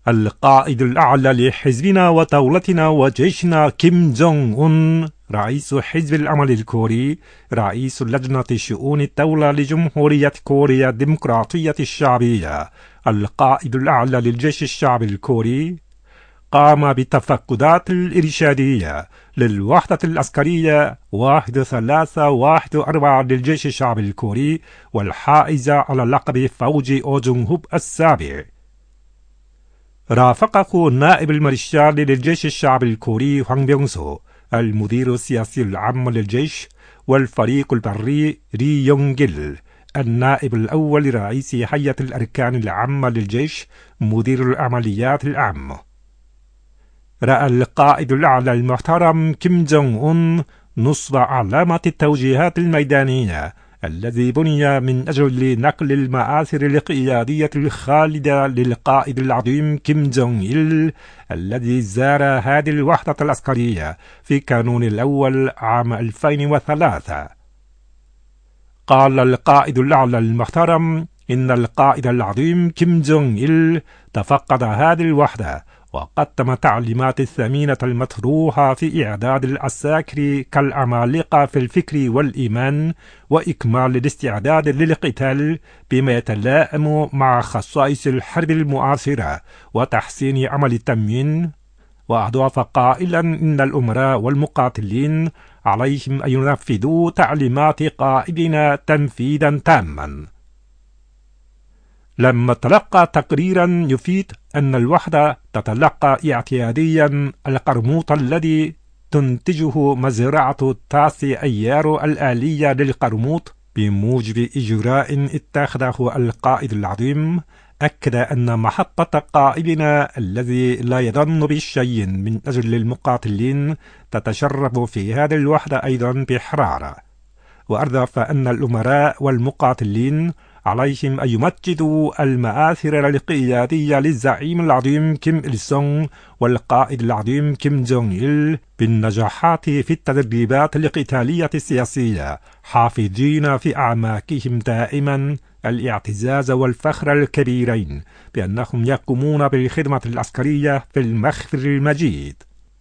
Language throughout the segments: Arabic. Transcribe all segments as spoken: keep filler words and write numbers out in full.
القائد الأعلى لحزبنا ودولتنا وجيشنا كيم جونغ أون، رئيس حزب العمل الكوري، رئيس لجنة شؤون الدولة لجمهورية كوريا الديمقراطية الشعبية، القائد الأعلى للجيش الشعبي الكوري، قام بالتفقدات الإرشادية للوحدة العسكرية واحد ثلاثة واحد أربعة للجيش الشعبي الكوري والحائزة على لقب فوج أو جونغ هوب السابع. رافقه نائب المارشال للجيش الشعبي الكوري هوانغ بيونغ-سو، المدير السياسي العام للجيش، والفريق البري ري يونغ جيل، النائب الأول لرئيس هيئة الأركان العامة للجيش، مدير العمليات العامة. رأى القائد الأعلى المحترم كيم جونغ أون نصب علامة التوجيهات الميدانية الذي بني من أجل نقل المآثر القيادية الخالدة للقائد العظيم كيم جونغ إل الذي زار هذه الوحدة العسكرية في كانون الأول عام ألفين وثلاثة. قال القائد الأعلى المحترم إن القائد العظيم كيم جونغ إل تفقد هذه الوحدة وقدم تعليمات الثمينة المطروحة في إعداد العساكر كالعمالقة في الفكر والإيمان وإكمال الاستعداد للقتال بما يتلائم مع خصائص الحرب المعاصرة وتحسين عمل التموين. وأضاف قائلا إن الأمراء والمقاتلين عليهم أن ينفذوا تعليمات قائدنا تنفيذا تاما. لما تلقى تقريرا يفيد أن الوحدة تتلقى اعتياديا القرموط الذي تنتجه مزرعة تاسي أيار الآلية للقرموط بموجب إجراء اتخذه القائد العظيم، أكد أن محطة قائدنا الذي لا يظن بالشيء من أجل المقاتلين تتشرب في هذه الوحدة أيضا بحرارة. وأضاف أن الأمراء والمقاتلين عليهم أن يمجدوا المآثر القيادية للزعيم العظيم كيم إل سونغ والقائد العظيم كيم جونغ إل بالنجاحات في التدريبات القتالية السياسية، حافظين في أعماقهم دائما الاعتزاز والفخر الكبيرين بأنهم يقومون بالخدمة العسكرية في المخفر المجيد.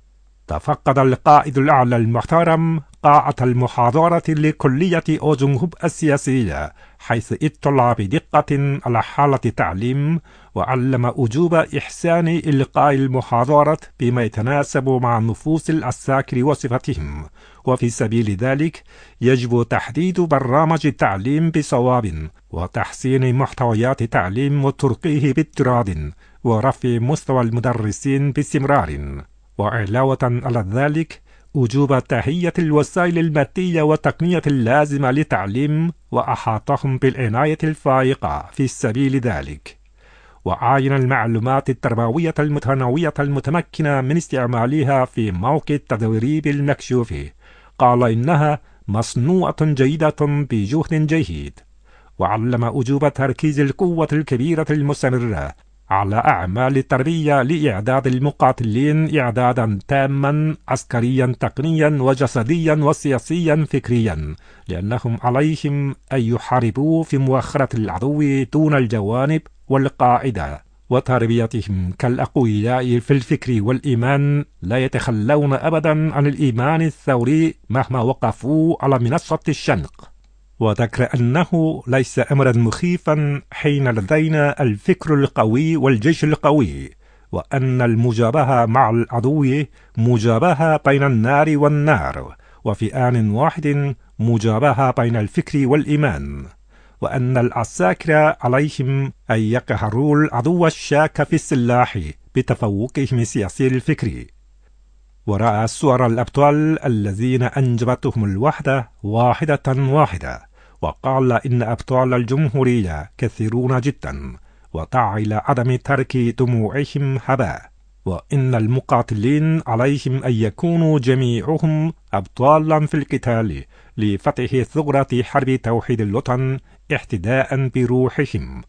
تفقد القائد الأعلى المحترم قاعة المحاضرة لكلية أو جونغ هوب السياسية، حيث اطلع بدقة على حالة التعليم وعلم وجوب إحسان إلقاء المحاضرة بما يتناسب مع نفوس العساكر وصفتهم، وفي سبيل ذلك يجب تحديد برامج التعليم بصواب وتحسين محتويات التعليم وترقيه باضطراد ورفع مستوى المدرسين باستمرار. وعلاوة على ذلك وجوب تهيئة الوسائل المادية والتقنية اللازمة للتعليم وأحاطهم بالعناية الفائقة في سبيل ذلك. وعاين المعلومات التربوية المتنوعة المتمكنة من استعمالها في موقع التدريب المكشوف، قال إنها مصنوعة جيدة بجهد جيد. وعلم وجوب تركيز القوة الكبيرة المستمرة على أعمال التربية لإعداد المقاتلين إعدادا تاما عسكريا تقنيا وجسديا وسياسيا فكريا، لأنهم عليهم أن يحاربوا في مؤخرة العدو دون الجوانب والقاعدة، وتربيتهم كالأقوياء في الفكر والإيمان لا يتخلون أبدا عن الإيمان الثوري مهما وقفوا على منصة الشنق. وذكر أنه ليس أمرا مخيفا حين لدينا الفكر القوي والجيش القوي، وأن المجابهة مع العدو مجابهة بين النار والنار، وفي آن واحد مجابهة بين الفكر والإيمان، وأن العساكر عليهم أن يقهروا العدو الشاك في السلاح بتفوقهم السياسي الفكري. ورأى صور الأبطال الذين أنجبتهم الوحدة واحدة واحدة، وقال إن أبطال الجمهورية كثيرون جدا، ودعا إلى عدم ترك دموعهم هباء، وإن المقاتلين عليهم أن يكونوا جميعهم أبطالا في القتال لفتح ثغرة حرب توحيد الوطن احتداء بروحهم.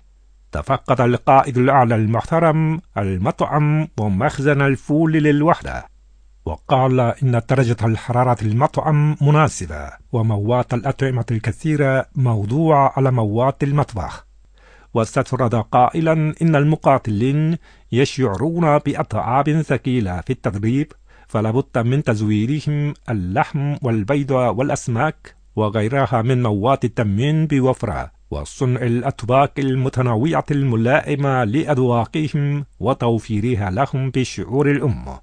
تفقد القائد الأعلى المحترم المطعم ومخزن الفول للوحدة، وقال إن درجة الحرارة المطعم مناسبة، ومواد الأطعمة الكثيرة موضوعة على مواد المطبخ. واستطرد قائلا إن المقاتلين يشعرون بأتعاب ثقيلة في التدريب، فلابد من تزويدهم اللحم والبيض والأسماك وغيرها من مواد التموين بوفرة، وصنع الأطباق المتنوعة الملائمة لأذواقهم وتوفيرها لهم بشعور الأمة.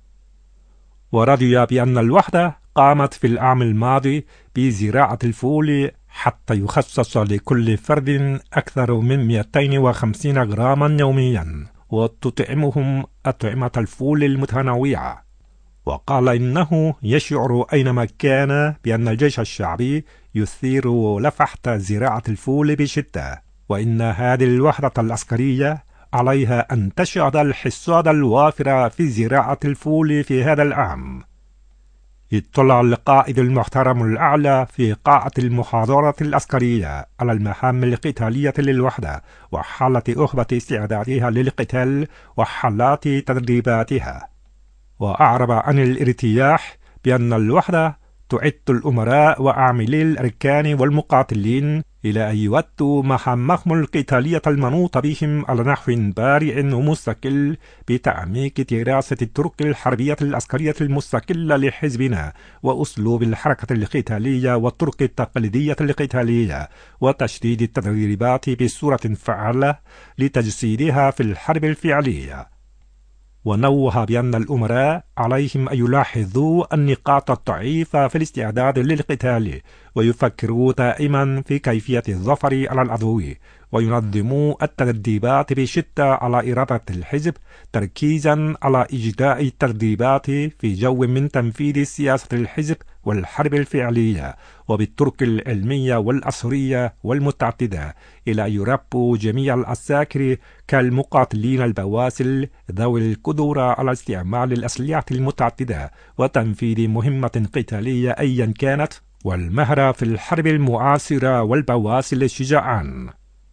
ورضي بأن الوحدة قامت في العام الماضي بزراعة الفول حتى يخصص لكل فرد أكثر من مئتين وخمسين غراما يوميا، وتطعمهم أطعمة الفول المتنوعة. وقال إنه يشعر أينما كان بأن الجيش الشعبي يثير لفحة زراعة الفول بشدة، وإن هذه الوحدة العسكرية عليها أن تشهد الحصاد الوافر في زراعة الفول في هذا العام. اطلع القائد المحترم الأعلى في قاعة المحاضرة العسكرية على المهام القتالية للوحدة وحالة أهبة استعدادها للقتال وحالات تدريباتها، وأعرب عن الارتياح بأن الوحدة تعد الأمراء وعاملي الأركان والمقاتلين إلى أن يؤدوا مهامهم القتالية المنوطة بهم على نحو بارع ومستقل بتعميق دراسة الطرق الحربية العسكرية المستقلة لحزبنا وأسلوب الحركة القتالية والطرق التقليدية القتالية، وتشديد التدريبات بصورة فعالة لتجسيدها في الحرب الفعلية. ونوه بأن الأمراء عليهم أن يلاحظوا النقاط الضعيفة في الاستعداد للقتال، ويفكروا دائما في كيفية الظفر على العدو، وينظموا التدريبات بشدة على إرادة الحزب، تركيزا على إجداء التدريبات في جو من تنفيذ سياسة الحزب والحرب الفعلية وبالطرق العلمية والعصرية والمتعددة، إلى أن يربوا جميع العساكر كالمقاتلين البواسل ذوي القدرة على استعمال الأسلحة المتعددة وتنفيذ مهمة قتالية أيا كانت، والمهرة في الحرب المعاصرة والبواسل الشجعان.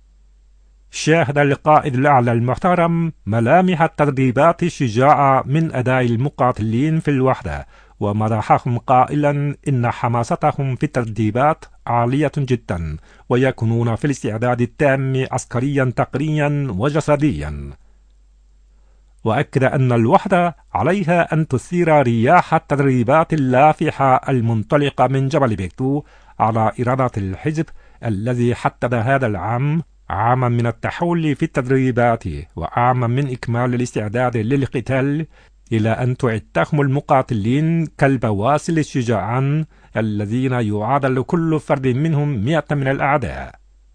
شاهد القائد الأعلى المحترم ملامح التدريبات الشجاعة من أداء المقاتلين في الوحدة، ومدحهم قائلا إن حماستهم في التدريبات عالية جدا، ويكونون في الاستعداد التام عسكريا تقنيا وجسديا. وأكد أن الوحدة عليها أن تثير رياح التدريبات اللافحة المنطلقة من جبل بيكتو على إرادة الحزب الذي حدد هذا العام عاما من التحول في التدريبات وعاما من إكمال الاستعداد للقتال، إلى أن تعدهم المقاتلين كالبواسل الشجعان الذين يعادل كل فرد منهم مئة من الأعداء.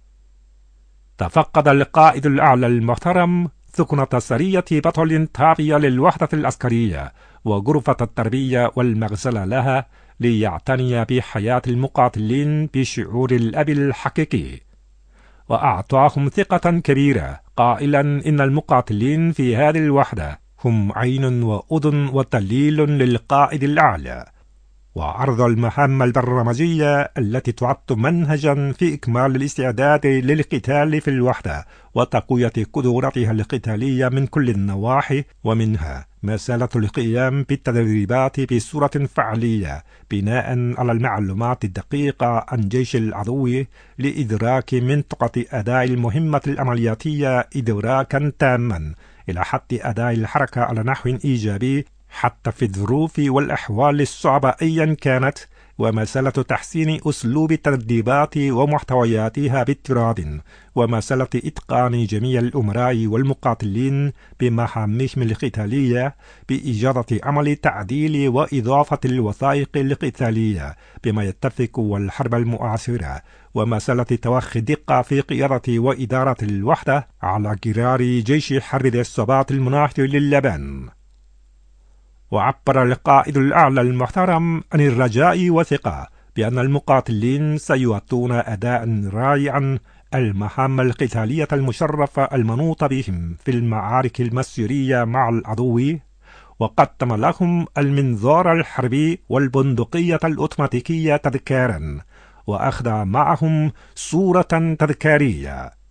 تفقد القائد الأعلى المحترم ثكنة سرية بطل تابعة للوحدة العسكرية وغرفة التربية والمغسلة لها، ليعتني بحياة المقاتلين بشعور الأب الحقيقي، وأعطاهم ثقة كبيرة قائلا إن المقاتلين في هذه الوحدة هم عين وأذن ودليل للقائد الأعلى. وعرض المهام البرمجية التي تعد منهجا في إكمال الاستعداد للقتال في الوحدة وتقوية قدراتها القتالية من كل النواحي، ومنها مسألة القيام بالتدريبات بصورة فعلية بناء على المعلومات الدقيقة عن جيش العدو لإدراك منطقة أداء المهمة العملياتية إدراكا تاما إلى حد أداء الحركة على نحو إيجابي حتى في الظروف والأحوال الصعبة أيا كانت، ومسألة تحسين أسلوب التدريبات ومحتوياتها باضطراد، ومسألة إتقان جميع الأمراء والمقاتلين بمهامهم القتالية بإجادة عمل تعديل وإضافة الوثائق القتالية بما يتفق والحرب المعاصرة، ومسألة توخي الدقة في قيادة وإدارة الوحدة على جرار جيش حرب الصباط المناهض لليابان. وعبر القائد الأعلى المحترم عن الرجاء وثقة بأن المقاتلين سيؤدون أداء رائعا المهام القتالية المشرفة المنوطة بهم في المعارك المسيرية مع العدو، وقدم لهم المنظار الحربي والبندقية الأوتوماتيكية تذكارا، وأخذ معهم صورة تذكارية.